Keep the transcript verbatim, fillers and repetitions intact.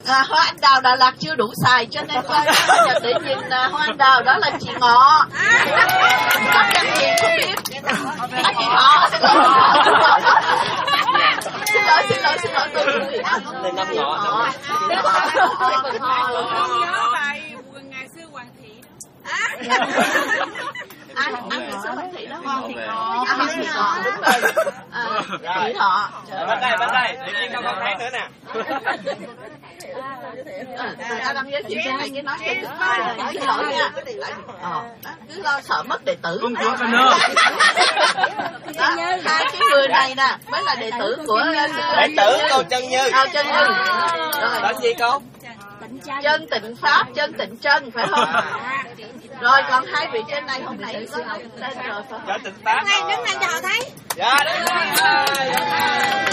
À, hoa anh đào Đà Lạt chưa đủ xài cho nên con giờ tự nhìn à, hoa anh đào đó là chị Ngọ. Bắt chân gì không biết. À, chị Ngọ. Xin lỗi, xin lỗi, xin lỗi tôi. Tên năm Ngọ. Con nhớ bài ngày xưa Hoàng Thị đó. Anh anh ngày xưa Hoàng Thị đó. Hoàng Thị Ngọ. À, Hoàng Thị Ngọ đúng rồi. À, chị Thọ. Bên đây, bên đây. Để đi con hát nữa nè. Người ta đang giới thiệu cái này cái nói cái thứ hai là nói xin lỗi nha. Ờ, cứ lo sợ mất đệ tử. Công chúa Cần Thơ. Đó, hai cái người này nè mới là đệ tử của Đệ tử cô Trân Như. Ờ, Trân Như. Rồi. Tên gì cô? Chân Tịnh Pháp, Chân Tịnh Trân phải không? Rồi còn hai vị trên này hôm nay có nói tên rồi phải không? Chân Tịnh Pháp. Đứng này cho họ thấy. Dạ đúng rồi.